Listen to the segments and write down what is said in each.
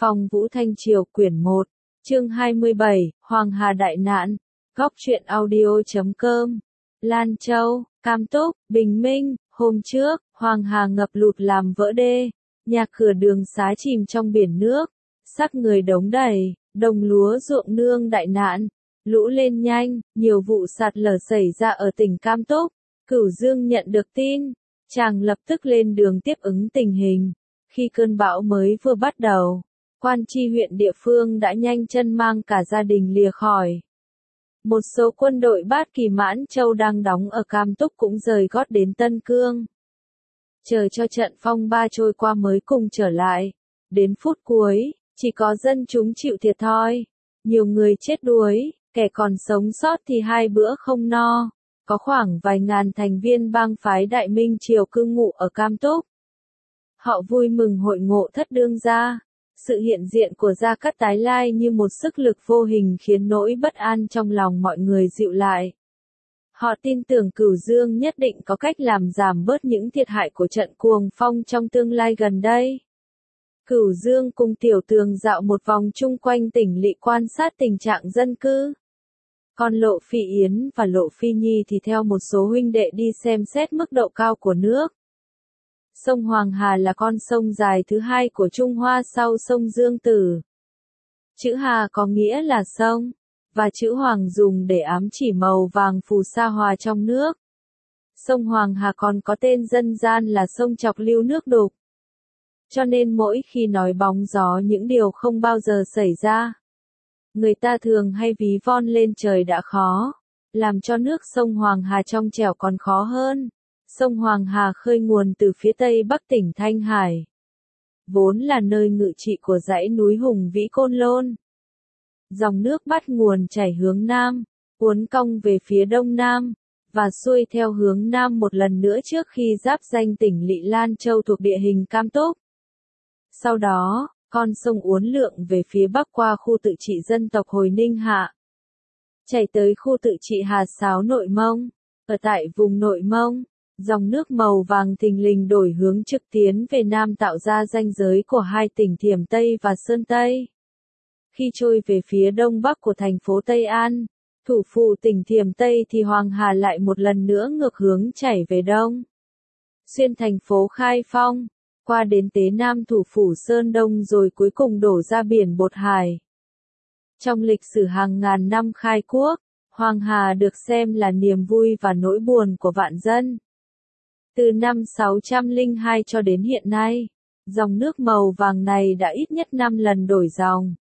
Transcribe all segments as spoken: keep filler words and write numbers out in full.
Phong Vũ Thanh Triều quyển một, chương hai mươi bảy, Hoàng Hà đại nạn, góc truyện audio chấm com, Lan Châu, Cam Túc, Bình Minh, hôm trước, Hoàng Hà ngập lụt làm vỡ đê, nhà cửa đường xá chìm trong biển nước, xác người đống đầy, đồng lúa ruộng nương đại nạn, lũ lên nhanh, nhiều vụ sạt lở xảy ra ở tỉnh Cam Túc. Cửu Dương nhận được tin, chàng lập tức lên đường tiếp ứng tình hình. Khi cơn bão mới vừa bắt đầu, quan tri huyện địa phương đã nhanh chân mang cả gia đình lìa khỏi. Một số quân đội Bát Kỳ Mãn Châu đang đóng ở Cam Túc cũng rời gót đến Tân Cương. Chờ cho trận phong ba trôi qua mới cùng trở lại. Đến phút cuối, chỉ có dân chúng chịu thiệt thòi. Nhiều người chết đuối, kẻ còn sống sót thì hai bữa không no. Có khoảng vài ngàn thành viên bang phái Đại Minh Triều cư ngụ ở Cam Túc. Họ vui mừng hội ngộ thất đương gia. Sự hiện diện của Gia Cát tái lai như một sức lực vô hình khiến nỗi bất an trong lòng mọi người dịu lại. Họ tin tưởng Cửu Dương nhất định có cách làm giảm bớt những thiệt hại của trận cuồng phong trong tương lai gần đây. Cửu Dương cùng Tiểu Tường dạo một vòng chung quanh tỉnh lỵ quan sát tình trạng dân cư. Còn Lộ Phi Yến và Lộ Phi Nhi thì theo một số huynh đệ đi xem xét mức độ cao của nước. Sông Hoàng Hà là con sông dài thứ hai của Trung Hoa sau sông Dương Tử. Chữ Hà có nghĩa là sông, và chữ Hoàng dùng để ám chỉ màu vàng phù sa hòa trong nước. Sông Hoàng Hà còn có tên dân gian là sông chọc lưu nước đục. Cho nên mỗi khi nói bóng gió những điều không bao giờ xảy ra, người ta thường hay ví von lên trời đã khó, làm cho nước sông Hoàng Hà trong trẻo còn khó hơn. Sông Hoàng Hà khơi nguồn từ phía tây bắc tỉnh Thanh Hải, vốn là nơi ngự trị của dãy núi hùng vĩ Côn Lôn. Dòng nước bắt nguồn chảy hướng nam, uốn cong về phía đông nam, và xuôi theo hướng nam một lần nữa trước khi giáp ranh tỉnh lỵ Lan Châu thuộc địa hình Cam Túc. Sau đó, con sông uốn lượn về phía bắc qua khu tự trị dân tộc Hồi Ninh Hạ, chảy tới khu tự trị Hà Sáo Nội Mông. Ở tại vùng Nội Mông, dòng nước màu vàng thình lình đổi hướng trực tiến về nam tạo ra ranh giới của hai tỉnh Thiểm Tây và Sơn Tây. Khi trôi về phía đông bắc của thành phố Tây An, thủ phủ tỉnh Thiểm Tây thì Hoàng Hà lại một lần nữa ngược hướng chảy về đông. Xuyên thành phố Khai Phong, qua đến Tế Nam thủ phủ Sơn Đông rồi cuối cùng đổ ra biển Bột Hải. Trong lịch sử hàng ngàn năm khai quốc, Hoàng Hà được xem là niềm vui và nỗi buồn của vạn dân. Từ năm sáu trăm lẻ hai cho đến hiện nay, dòng nước màu vàng này đã ít nhất năm lần đổi dòng,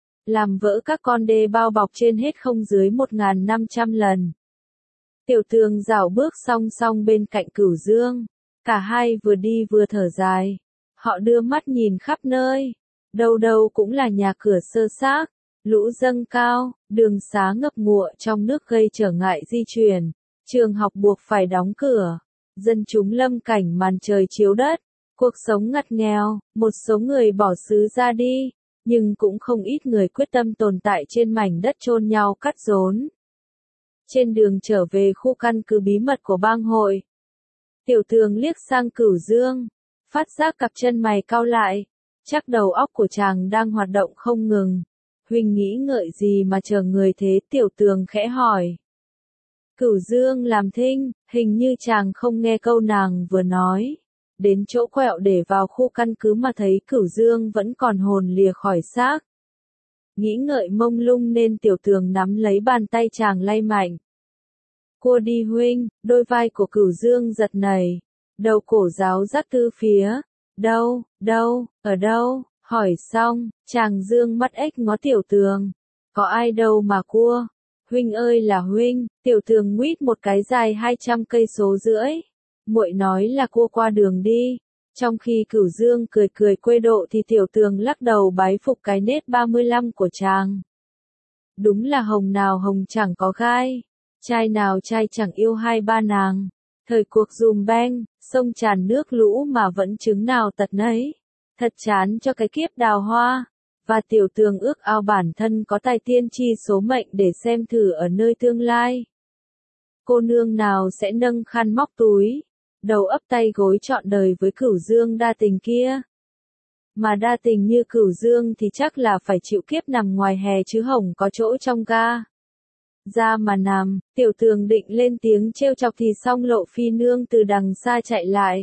làm vỡ các con đê bao bọc trên hết không dưới một nghìn năm trăm lần. Tiểu Tường dạo bước song song bên cạnh Cửu Dương, cả hai vừa đi vừa thở dài. Họ đưa mắt nhìn khắp nơi, đâu đâu cũng là nhà cửa xơ xác, lũ dâng cao, đường xá ngập ngụa trong nước gây trở ngại di chuyển, trường học buộc phải đóng cửa. Dân chúng lâm cảnh màn trời chiếu đất, cuộc sống ngặt nghèo, một số người bỏ xứ ra đi, nhưng cũng không ít người quyết tâm tồn tại trên mảnh đất chôn nhau cắt rốn. Trên đường trở về khu căn cứ bí mật của bang hội, Tiểu Tường liếc sang Cửu Dương, phát giác cặp chân mày cau lại, chắc đầu óc của chàng đang hoạt động không ngừng. Huynh nghĩ ngợi gì mà chờ người thế? Tiểu Tường khẽ hỏi. Cửu Dương làm thinh, hình như chàng không nghe câu nàng vừa nói. Đến chỗ quẹo để vào khu căn cứ mà thấy Cửu Dương vẫn còn hồn lìa khỏi xác. Nghĩ ngợi mông lung nên Tiểu Tường nắm lấy bàn tay chàng lay mạnh. Cua đi huynh, đôi vai của Cửu Dương giật nảy. Đầu cổ giáo giác tư phía. Đâu, đâu, ở đâu? Hỏi xong, chàng dương mắt ếch ngó Tiểu Tường. Có ai đâu mà cua. Huynh ơi là huynh. Tiểu Tường nguýt một cái dài hai trăm cây số rưỡi. Muội nói là cua qua đường đi. Trong khi Cửu Dương cười cười quê độ thì Tiểu Tường lắc đầu bái phục cái nết ba mươi lăm của chàng. Đúng là hồng nào hồng chẳng có gai, trai nào trai chẳng yêu hai ba nàng. Thời cuộc dùm beng, sông tràn nước lũ mà vẫn chứng nào tật nấy. Thật chán cho cái kiếp đào hoa. Và Tiểu Tường ước ao bản thân có tài tiên tri số mệnh để xem thử ở nơi tương lai. Cô nương nào sẽ nâng khăn móc túi, đầu ấp tay gối trọn đời với Cửu Dương đa tình kia. Mà đa tình như Cửu Dương thì chắc là phải chịu kiếp nằm ngoài hè chứ hổng có chỗ trong ga. Ra mà nằm, Tiểu Tường định lên tiếng trêu chọc thì xong Lộ Phi nương từ đằng xa chạy lại.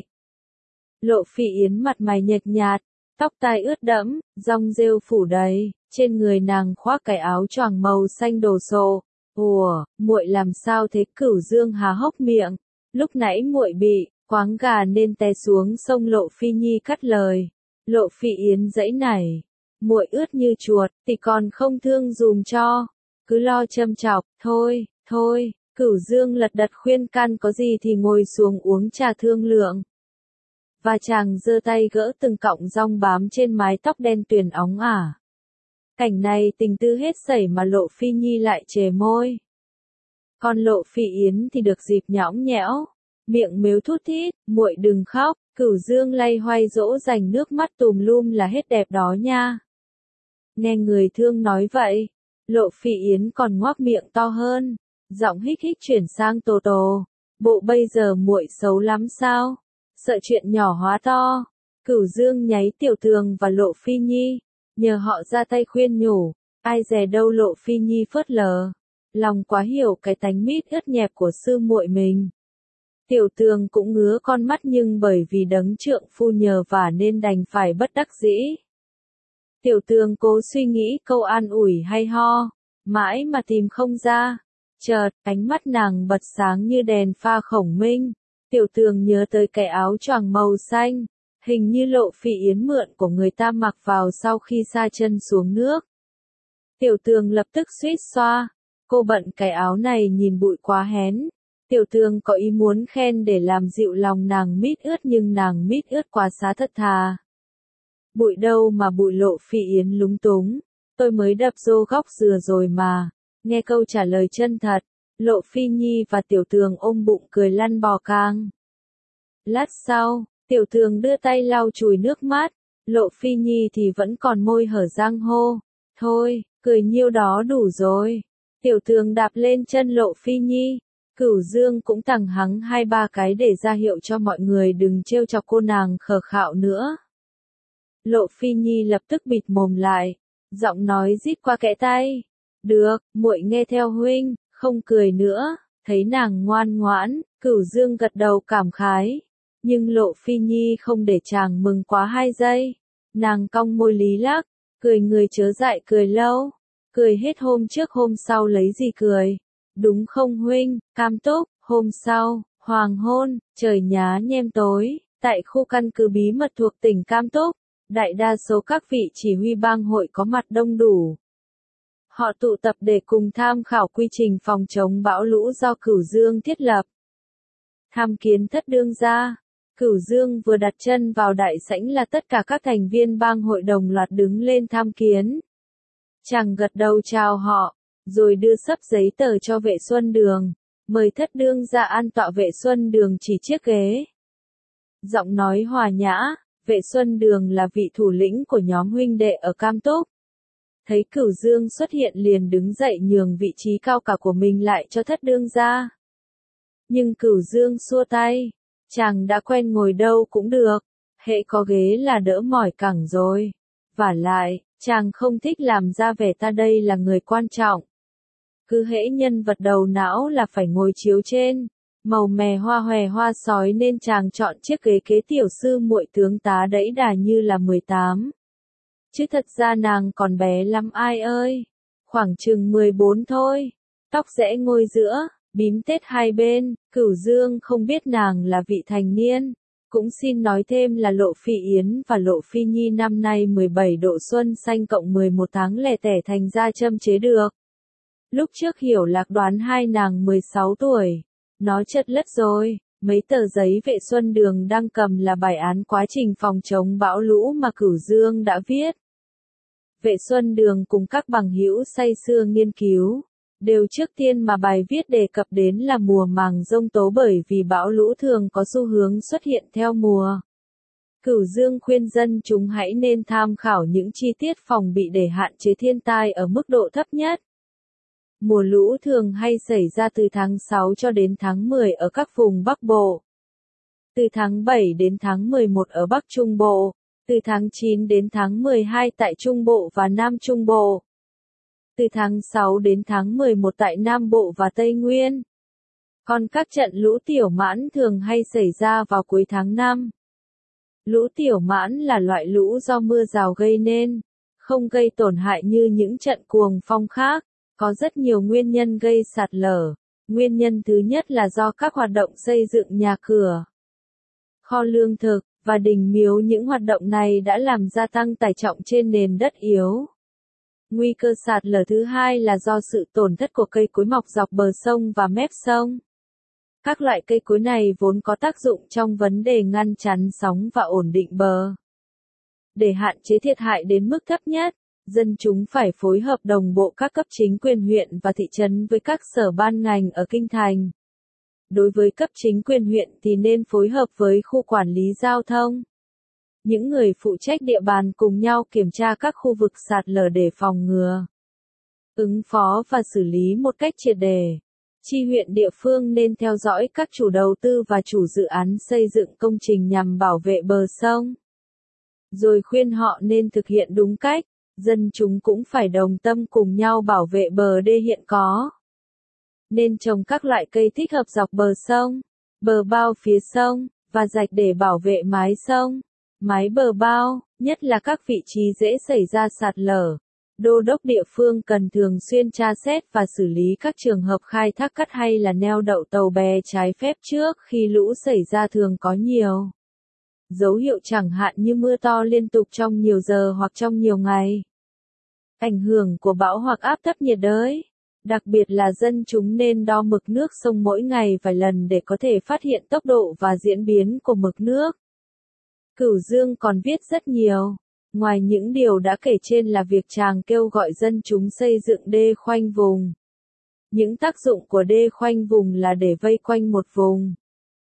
Lộ Phi Yến mặt mày nhợt nhạt, tóc tai ướt đẫm, rong rêu phủ đầy, trên người nàng khoác cái áo choàng màu xanh đồ sộ. Ủa, muội làm sao thế? Cửu Dương há hốc miệng, lúc nãy muội bị quáng gà nên té xuống sông. Lộ Phi Nhi cắt lời. Lộ Phi Yến giãy nảy, muội ướt như chuột, thì còn không thương dùm cho, cứ lo châm chọc, thôi, thôi. Cửu Dương lật đật khuyên can, có gì thì ngồi xuống uống trà thương lượng. Và chàng giơ tay gỡ từng cọng rong bám trên mái tóc đen tuyền óng ả. Cảnh này tình tư hết sảy mà Lộ Phi Nhi lại chề môi. Còn Lộ Phi Yến thì được dịp nhõng nhẽo, miệng mếu thút thít, muội đừng khóc. Cửu Dương lay hoay dỗ dành, nước mắt tùm lum là hết đẹp đó nha. Nghe người thương nói vậy, Lộ Phi Yến còn ngoác miệng to hơn, giọng hích hích chuyển sang tồ tồ. Bộ bây giờ muội xấu lắm sao? Sợ chuyện nhỏ hóa to. Cửu Dương nháy Tiểu Tường và Lộ Phi Nhi, nhờ họ ra tay khuyên nhủ, ai dè đâu Lộ Phi Nhi phớt lờ, lòng quá hiểu cái tánh mít ướt nhẹp của sư muội mình. Tiểu Tường cũng ngứa con mắt nhưng bởi vì đấng trượng phu nhờ vả nên đành phải bất đắc dĩ. Tiểu Tường cố suy nghĩ câu an ủi hay ho, mãi mà tìm không ra. Chợt, ánh mắt nàng bật sáng như đèn pha khổng minh. Tiểu Tường nhớ tới cái áo choàng màu xanh, hình như Lộ Phi Yến mượn của người ta mặc vào sau khi sa chân xuống nước. Tiểu Tường lập tức suýt xoa, cô bận cái áo này nhìn bụi quá hén. Tiểu Tường có ý muốn khen để làm dịu lòng nàng mít ướt nhưng nàng mít ướt quá xá thật thà. Bụi đâu mà bụi. Lộ Phi Yến lúng túng, tôi mới đập rô góc dừa rồi mà. Nghe câu trả lời chân thật, Lộ Phi Nhi và Tiểu Tường ôm bụng cười lăn bò cang. Lát sau, Tiểu Tường đưa tay lau chùi nước mắt, Lộ Phi Nhi thì vẫn còn môi hở răng hô. Thôi, cười nhiêu đó đủ rồi. Tiểu Tường đạp lên chân Lộ Phi Nhi. Cửu Dương cũng tằng hắng hai ba cái để ra hiệu cho mọi người đừng trêu chọc cô nàng khờ khạo nữa. Lộ Phi Nhi lập tức bịt mồm lại, giọng nói rít qua kẽ tay. Được, muội nghe theo huynh, không cười nữa. Thấy nàng ngoan ngoãn, Cửu Dương gật đầu cảm khái. Nhưng Lộ Phi Nhi không để chàng mừng quá hai giây. Nàng cong môi lý lắc, cười người chớ dại cười lâu. Cười hết hôm trước hôm sau lấy gì cười. Đúng không huynh? Cam Túc. Hôm sau, hoàng hôn, trời nhá nhem tối, tại khu căn cứ bí mật thuộc tỉnh Cam Túc, đại đa số các vị chỉ huy bang hội có mặt đông đủ. Họ tụ tập để cùng tham khảo quy trình phòng chống bão lũ do Cửu Dương thiết lập. Tham kiến thất đương gia. Cửu Dương vừa đặt chân vào đại sảnh là tất cả các thành viên bang hội đồng loạt đứng lên tham kiến. Chàng gật đầu chào họ, rồi đưa sấp giấy tờ cho Vệ Xuân Đường, mời thất đương gia an tọa. Vệ Xuân Đường chỉ chiếc ghế. Giọng nói hòa nhã, Vệ Xuân Đường là vị thủ lĩnh của nhóm huynh đệ ở Cam Túc. Thấy Cửu Dương xuất hiện liền đứng dậy nhường vị trí cao cả của mình lại cho thất đương gia. Nhưng Cửu Dương xua tay, chàng đã quen ngồi đâu cũng được, hễ có ghế là đỡ mỏi cẳng rồi. Vả lại, chàng không thích làm ra vẻ ta đây là người quan trọng. Cứ hễ nhân vật đầu não là phải ngồi chiếu trên, màu mè hoa hòe hoa sói nên chàng chọn chiếc ghế kế tiểu sư muội tướng tá đẫy đà như là mười tám. Chứ thật ra nàng còn bé lắm ai ơi, khoảng chừng mười bốn thôi, tóc rẽ ngôi giữa, bím tết hai bên. Cửu Dương không biết nàng là vị thành niên, cũng xin nói thêm là Lộ Phi Yến và Lộ Phi Nhi năm nay mười bảy độ xuân xanh cộng mười một tháng lẻ tẻ thành ra châm chế được. Lúc trước hiểu lạc đoán hai nàng mười sáu tuổi, nó chật lất rồi. Mấy tờ giấy Vệ Xuân Đường đang cầm là bài án quá trình phòng chống bão lũ mà Cửu Dương đã viết. Vệ Xuân Đường cùng các bằng hữu say sưa nghiên cứu, đều trước tiên mà bài viết đề cập đến là mùa màng giông tố bởi vì bão lũ thường có xu hướng xuất hiện theo mùa. Cửu Dương khuyên dân chúng hãy nên tham khảo những chi tiết phòng bị để hạn chế thiên tai ở mức độ thấp nhất. Mùa lũ thường hay xảy ra từ tháng sáu cho đến tháng mười ở các vùng Bắc Bộ. Từ tháng bảy đến tháng mười một ở Bắc Trung Bộ, Từ tháng chín đến tháng mười hai tại Trung Bộ và Nam Trung Bộ. Từ tháng sáu đến tháng mười một tại Nam Bộ và Tây Nguyên. Còn các trận lũ tiểu mãn thường hay xảy ra vào cuối tháng năm. Lũ tiểu mãn là loại lũ do mưa rào gây nên, không gây tổn hại như những trận cuồng phong khác, có rất nhiều nguyên nhân gây sạt lở. Nguyên nhân thứ nhất là do các hoạt động xây dựng nhà cửa, kho lương thực, và đình miếu. Những hoạt động này đã làm gia tăng tải trọng trên nền đất yếu. Nguy cơ sạt lở thứ hai là do sự tổn thất của cây cối mọc dọc bờ sông và mép sông. Các loại cây cối này vốn có tác dụng trong vấn đề ngăn chắn sóng và ổn định bờ. Để hạn chế thiệt hại đến mức thấp nhất, dân chúng phải phối hợp đồng bộ các cấp chính quyền huyện và thị trấn với các sở ban ngành ở kinh thành. Đối với cấp chính quyền huyện thì nên phối hợp với khu quản lý giao thông. Những người phụ trách địa bàn cùng nhau kiểm tra các khu vực sạt lở để phòng ngừa, ứng phó và xử lý một cách triệt để. Chi huyện địa phương nên theo dõi các chủ đầu tư và chủ dự án xây dựng công trình nhằm bảo vệ bờ sông, rồi khuyên họ nên thực hiện đúng cách. Dân chúng cũng phải đồng tâm cùng nhau bảo vệ bờ đê hiện có. Nên trồng các loại cây thích hợp dọc bờ sông, bờ bao phía sông, và rạch để bảo vệ mái sông, mái bờ bao, nhất là các vị trí dễ xảy ra sạt lở. Đô đốc địa phương cần thường xuyên tra xét và xử lý các trường hợp khai thác cát hay là neo đậu tàu bè trái phép trước khi lũ xảy ra thường có nhiều dấu hiệu, chẳng hạn như mưa to liên tục trong nhiều giờ hoặc trong nhiều ngày. Ảnh hưởng của bão hoặc áp thấp nhiệt đới. Đặc biệt là dân chúng nên đo mực nước sông mỗi ngày vài lần để có thể phát hiện tốc độ và diễn biến của mực nước. Cửu Dương còn viết rất nhiều. Ngoài những điều đã kể trên là việc chàng kêu gọi dân chúng xây dựng đê khoanh vùng. Những tác dụng của đê khoanh vùng là để vây quanh một vùng,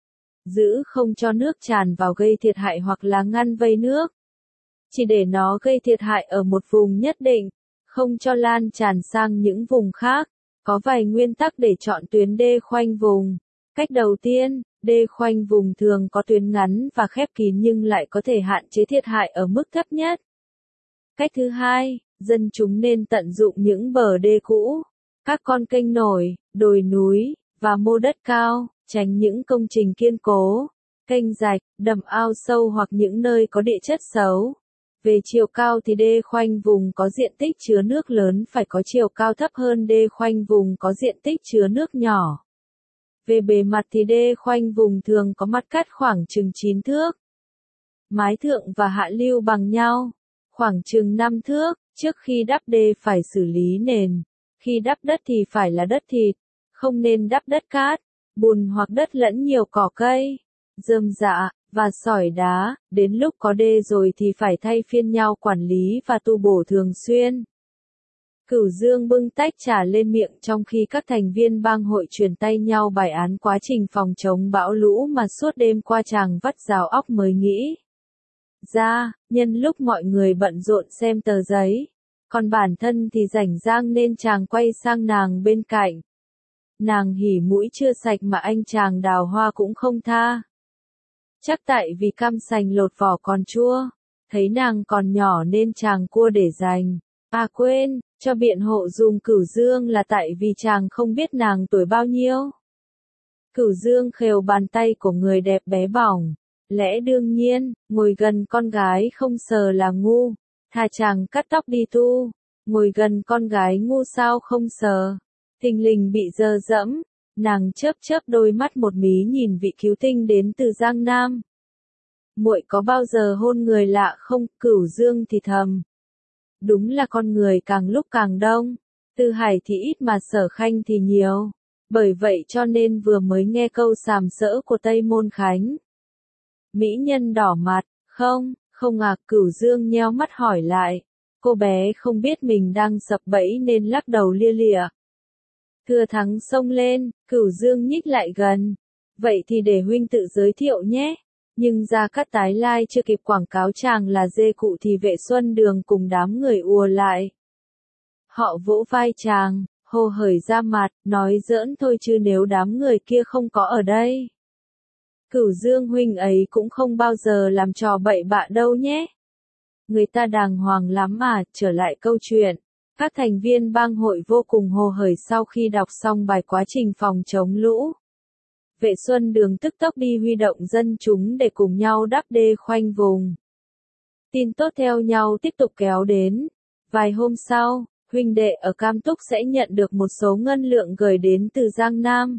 giữ không cho nước tràn vào gây thiệt hại, hoặc là ngăn vây nước, chỉ để nó gây thiệt hại ở một vùng nhất định, không cho lan tràn sang những vùng khác. Có vài nguyên tắc để chọn tuyến đê khoanh vùng. Cách đầu tiên, đê khoanh vùng thường có tuyến ngắn và khép kín nhưng lại có thể hạn chế thiệt hại ở mức thấp nhất. Cách thứ hai, dân chúng nên tận dụng những bờ đê cũ, các con kênh nổi, đồi núi, và mô đất cao, tránh những công trình kiên cố, kênh rạch, đầm ao sâu hoặc những nơi có địa chất xấu. Về chiều cao thì đê khoanh vùng có diện tích chứa nước lớn phải có chiều cao thấp hơn đê khoanh vùng có diện tích chứa nước nhỏ. Về bề mặt thì đê khoanh vùng thường có mặt cắt khoảng chừng chín thước. Mái thượng và hạ lưu bằng nhau, khoảng chừng năm thước. Trước khi đắp đê phải xử lý nền. Khi đắp đất thì phải là đất thịt, không nên đắp đất cát, bùn hoặc đất lẫn nhiều cỏ cây, rơm rạ, và sỏi đá. Đến lúc có đê rồi thì phải thay phiên nhau quản lý và tu bổ thường xuyên. Cửu Dương bưng tách trà lên miệng trong khi các thành viên bang hội truyền tay nhau bài án quá trình phòng chống bão lũ mà suốt đêm qua chàng vắt rào óc mới nghĩ ra, nhân lúc mọi người bận rộn xem tờ giấy. Còn bản thân thì rảnh rang nên chàng quay sang nàng bên cạnh. Nàng hỉ mũi chưa sạch mà anh chàng đào hoa cũng không tha. Chắc tại vì cam sành lột vỏ còn chua. Thấy nàng còn nhỏ nên chàng cua để dành. À quên, cho biện hộ dùng Cửu Dương là tại vì chàng không biết nàng tuổi bao nhiêu. Cửu Dương khều bàn tay của người đẹp bé bỏng. Lẽ đương nhiên, ngồi gần con gái không sờ là ngu. Thà chàng cắt tóc đi tu. Ngồi gần con gái ngu sao không sờ. Thình lình bị dơ dẫm. Nàng chớp chớp đôi mắt một mí nhìn vị cứu tinh đến từ Giang Nam. Muội có bao giờ hôn người lạ không? Cửu Dương thì thầm. Đúng là con người càng lúc càng đông. Tư Hải thì ít mà Sở Khanh thì nhiều. Bởi vậy cho nên vừa mới nghe câu sàm sỡ của Tây Môn Khánh. Mỹ nhân đỏ mặt, không, không à, Cửu Dương nheo mắt hỏi lại. Cô bé không biết mình đang sập bẫy nên lắc đầu lia lịa. Thừa Thắng xông lên, Cửu Dương nhích lại gần. Vậy thì để huynh tự giới thiệu nhé. Nhưng Gia Cát tái lai chưa kịp quảng cáo chàng là dê cụ thì Vệ Xuân Đường cùng đám người ùa lại. Họ vỗ vai chàng, hồ hởi ra mặt, nói giỡn thôi chứ nếu đám người kia không có ở đây. Cửu Dương huynh ấy cũng không bao giờ làm trò bậy bạ đâu nhé. người ta đàng hoàng lắm mà, trở lại câu chuyện. Các thành viên bang hội vô cùng hồ hởi sau khi đọc xong bài quá trình phòng chống lũ. Vệ Xuân Đường tức tốc đi huy động dân chúng để cùng nhau đắp đê khoanh vùng. Tin tốt theo nhau tiếp tục kéo đến. Vài hôm sau, huynh đệ ở Cam Túc sẽ nhận được một số ngân lượng gửi đến từ Giang Nam.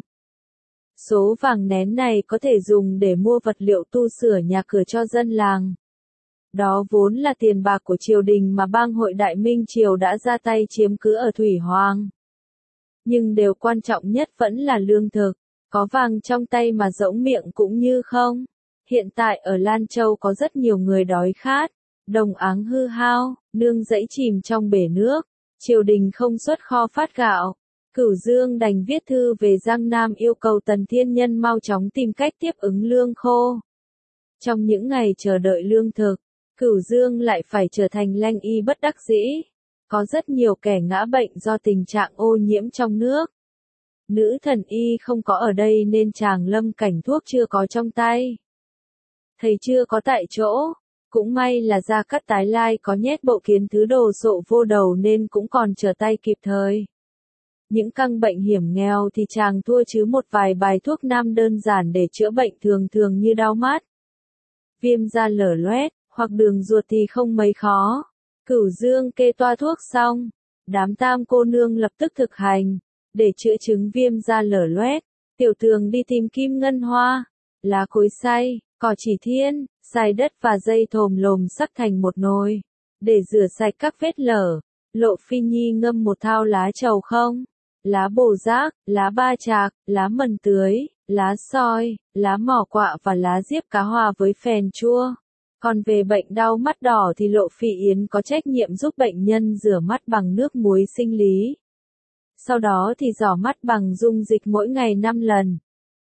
Số vàng nén này có thể dùng để mua vật liệu tu sửa nhà cửa cho dân làng. Đó vốn là tiền bạc của triều đình mà bang hội Đại Minh Triều đã ra tay chiếm cứ ở Thủy Hoàng. Nhưng điều quan trọng nhất vẫn là lương thực, có vàng trong tay mà rỗng miệng cũng như không. Hiện tại ở Lan Châu có rất nhiều người đói khát, đồng áng hư hao, nương rẫy chìm trong bể nước, triều đình không xuất kho phát gạo. Cửu Dương đành viết thư về Giang Nam yêu cầu Tần Thiên Nhân mau chóng tìm cách tiếp ứng lương khô. Trong những ngày chờ đợi lương thực, Cửu Dương lại phải trở thành lanh y bất đắc dĩ. Có rất nhiều kẻ ngã bệnh do tình trạng ô nhiễm trong nước. Nữ thần y không có ở đây nên chàng lâm cảnh thuốc chưa có trong tay. Thầy chưa có tại chỗ. Cũng may là Gia Cát Tái Lai có nhét bộ kiến thứ đồ sộ vô đầu nên cũng còn trở tay kịp thời. Những căn bệnh hiểm nghèo thì chàng thua chứ một vài bài thuốc nam đơn giản để chữa bệnh thường thường như đau mắt, viêm da lở loét, hoặc đường ruột thì không mấy khó. Cửu Dương kê toa thuốc xong, đám tam cô nương lập tức thực hành. Để chữa chứng viêm da lở loét, Tiểu Tường đi tìm kim ngân hoa, lá cối xay, cỏ chỉ thiên, xài đất và dây thồm lồm sắc thành một nồi. Để rửa sạch các vết lở, Lộ Phi Nhi ngâm một thao lá trầu không, lá bồ giác, lá ba trạc, lá mần tưới, lá soi, lá mỏ quạ và lá diếp cá hòa với phèn chua. Còn về bệnh đau mắt đỏ thì Lộ Phi Yến có trách nhiệm giúp bệnh nhân rửa mắt bằng nước muối sinh lý. Sau đó thì rỏ mắt bằng dung dịch mỗi ngày năm lần.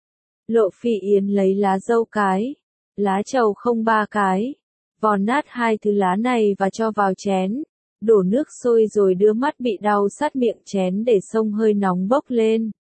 Lộ Phi Yến lấy lá dâu cái, lá trầu không ba cái, vò nát hai thứ lá này và cho vào chén, đổ nước sôi rồi đưa mắt bị đau sát miệng chén để xông hơi nóng bốc lên.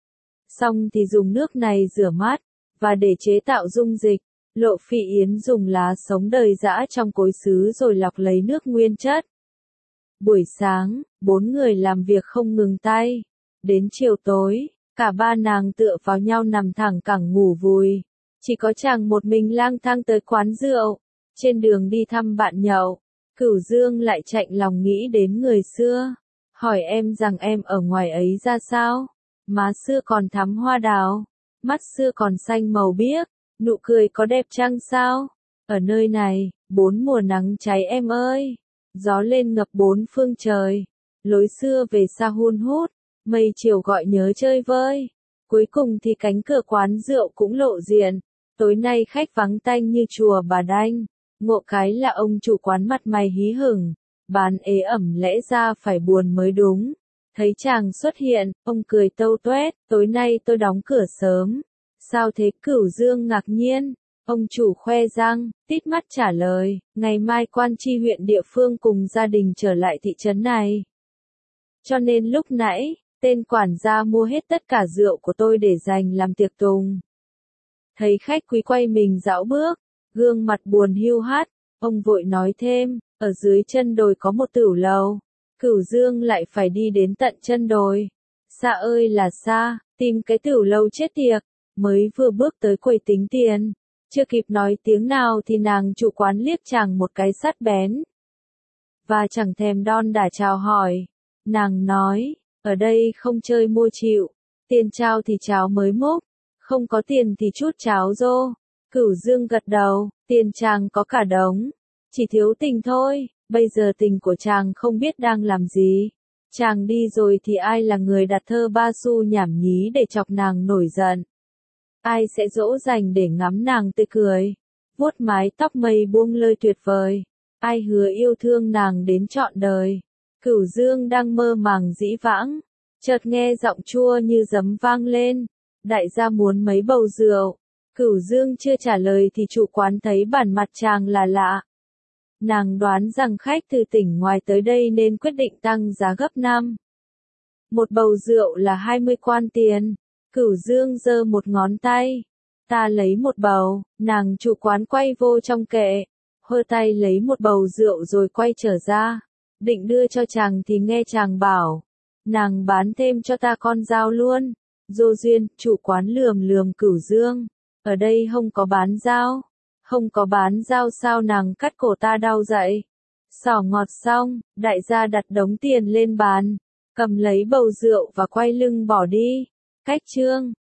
Xong thì dùng nước này rửa mắt, và để chế tạo dung dịch, Lộ Phi Yến dùng lá sống đời giã trong cối sứ rồi lọc lấy nước nguyên chất. Buổi sáng, bốn người làm việc không ngừng tay. Đến chiều tối, cả ba nàng tựa vào nhau nằm thẳng cẳng ngủ vùi. Chỉ có chàng một mình lang thang tới quán rượu. Trên đường đi thăm bạn nhậu, Cửu Dương lại chạnh lòng nghĩ đến người xưa. Hỏi em rằng em ở ngoài ấy ra sao? Má xưa còn thắm hoa đào, mắt xưa còn xanh màu biếc, nụ cười có đẹp chăng sao? Ở nơi này, bốn mùa nắng cháy em ơi. Gió lên ngập bốn phương trời, lối xưa về xa hun hút, mây chiều gọi nhớ chơi vơi. Cuối cùng thì cánh cửa quán rượu cũng lộ diện, tối nay khách vắng tanh như chùa Bà Đanh. Ngộ cái là ông chủ quán mặt mày hí hửng, bán ế ẩm lẽ ra phải buồn mới đúng. Thấy chàng xuất hiện, ông cười tâu tuét, tối nay tôi đóng cửa sớm. Sao thế? Cửu Dương ngạc nhiên. Ông chủ khoe răng, tít mắt trả lời, ngày mai quan tri huyện địa phương cùng gia đình trở lại thị trấn này. Cho nên lúc nãy, tên quản gia mua hết tất cả rượu của tôi để dành làm tiệc tùng. Thấy khách quý quay mình dạo bước, gương mặt buồn hiu hắt, ông vội nói thêm, ở dưới chân đồi có một tửu lầu. Cửu Dương lại phải đi đến tận chân đồi. Xa ơi là xa, tìm cái tửu lầu chết tiệt, mới vừa bước tới quầy tính tiền. Chưa kịp nói tiếng nào thì nàng chủ quán liếc chàng một cái sắt bén. Và chẳng thèm đon đả chào hỏi. Nàng nói, ở đây không chơi mua chịu, tiền trao thì cháo mới múc, không có tiền thì chút cháo rô. Cửu Dương gật đầu, tiền chàng có cả đống, chỉ thiếu tình thôi, bây giờ tình của chàng không biết đang làm gì. Chàng đi rồi thì ai là người đặt thơ ba xu nhảm nhí để chọc nàng nổi giận? Ai sẽ dỗ dành để ngắm nàng tươi cười, vuốt mái tóc mây buông lơi tuyệt vời? Ai hứa yêu thương nàng đến trọn đời? Cửu Dương đang mơ màng dĩ vãng, chợt nghe giọng chua như giấm vang lên. Đại gia muốn mấy bầu rượu. Cửu Dương chưa trả lời thì chủ quán thấy bản mặt chàng là lạ. Nàng đoán rằng khách từ tỉnh ngoài tới đây nên quyết định tăng giá gấp năm. Một bầu rượu là hai mươi quan tiền. Cửu Dương giơ một ngón tay. Ta lấy một bầu, nàng chủ quán quay vô trong kệ. hơ tay lấy một bầu rượu rồi quay trở ra. Định đưa cho chàng thì nghe chàng bảo, nàng bán thêm cho ta con dao luôn. Dô Duyên, chủ quán lườm lườm Cửu Dương, ở đây không có bán dao. Không có bán dao sao nàng cắt cổ ta đau vậy? Xỏ ngọt xong, đại gia đặt đống tiền lên bàn, cầm lấy bầu rượu và quay lưng bỏ đi. Cách chương